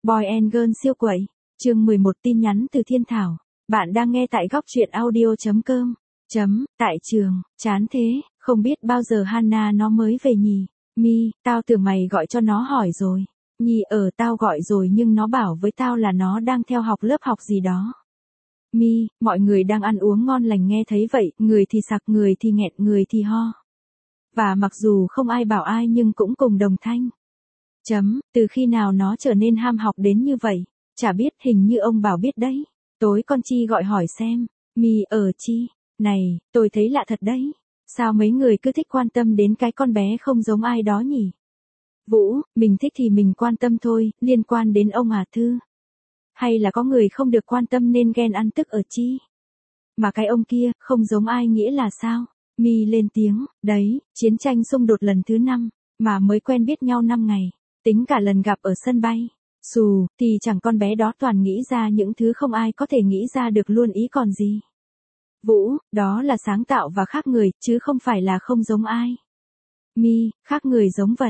Boy and Girl siêu quẩy. Chương 11 tin nhắn từ Thiên Thảo. Bạn đang nghe tại góc truyện audio.com. Tại trường, chán thế, không biết bao giờ Hannah nó mới về nhỉ. Mi, tao tưởng mày gọi cho nó hỏi rồi. Nhi tao gọi rồi nhưng nó bảo với tao là nó đang theo học lớp học gì đó. Mi, mọi người đang ăn uống ngon lành nghe thấy vậy, người thì sặc, người thì nghẹn, người thì ho. Và mặc dù không ai bảo ai nhưng cũng cùng đồng thanh. Từ khi nào nó trở nên ham học đến như vậy? Chả biết, hình như ông bảo biết đấy. Tối con Chi gọi hỏi xem. Mi Chi. Này, tôi thấy lạ thật đấy. Sao mấy người cứ thích quan tâm đến cái con bé không giống ai đó nhỉ? Vũ, mình thích thì mình quan tâm thôi, liên quan đến ông à Thư? Hay là có người không được quan tâm nên ghen ăn tức ở Chi? Mà cái ông kia, không giống ai nghĩa là sao? Mi lên tiếng, đấy, chiến tranh xung đột lần thứ 5, mà mới quen biết nhau 5 ngày, tính cả lần gặp ở sân bay. Thì chẳng con bé đó toàn nghĩ ra những thứ không ai có thể nghĩ ra được luôn ý còn gì. Vũ, đó là sáng tạo và khác người, chứ không phải là không giống ai. Mi, khác người giống vật,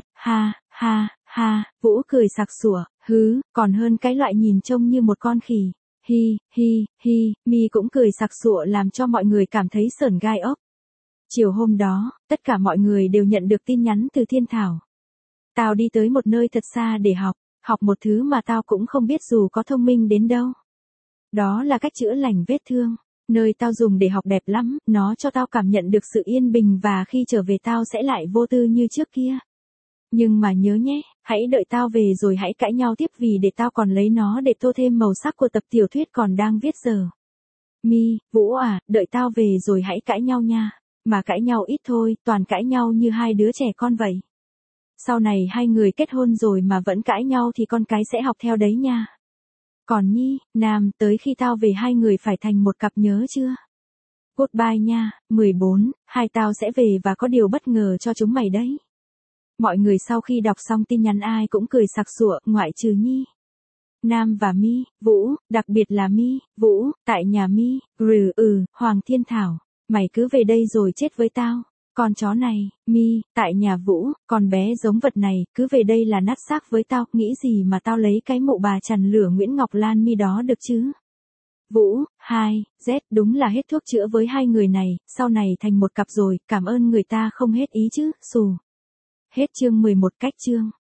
ha, Vũ cười sặc sủa, còn hơn cái loại nhìn trông như một con khỉ. Hi, Mi cũng cười sặc sụa làm cho mọi người cảm thấy sởn gai ốc. Chiều hôm đó, tất cả mọi người đều nhận được tin nhắn từ Thiên Thảo. Tao đi tới một nơi thật xa để học một thứ mà tao cũng không biết dù có thông minh đến đâu. Đó là cách chữa lành vết thương. Nơi tao dùng để học đẹp lắm, nó cho tao cảm nhận được sự yên bình và khi trở về tao sẽ lại vô tư như trước kia. Nhưng mà nhớ nhé, hãy đợi tao về rồi hãy cãi nhau tiếp vì để tao còn lấy nó để tô thêm màu sắc của tập tiểu thuyết còn đang viết giờ. Mi, Vũ à, đợi tao về rồi hãy cãi nhau nha. Mà cãi nhau ít thôi, toàn cãi nhau như hai đứa trẻ con vậy. Sau này hai người kết hôn rồi mà vẫn cãi nhau thì con cái sẽ học theo đấy nha. Còn Nhi, Nam, tới khi tao về hai người phải thành một cặp nhớ chưa? Goodbye nha, 14, hai tao sẽ về và có điều bất ngờ cho chúng mày đấy. Mọi người sau khi đọc xong tin nhắn ai cũng cười sặc sụa, ngoại trừ Nhi, Nam và Mi, Vũ, đặc biệt là Mi, Vũ, tại nhà Mi, Hoàng Thiên Thảo, mày cứ về đây rồi chết với tao. Con chó này, Mi, tại nhà Vũ, con bé giống vật này, cứ về đây là nát xác với tao, nghĩ gì mà tao lấy cái mụ bà chằn lửa Nguyễn Ngọc Lan Mi đó được chứ? Vũ, Z, đúng là hết thuốc chữa với hai người này, sau này thành một cặp rồi, cảm ơn người ta không hết ý chứ, Hết chương 11 cách chương.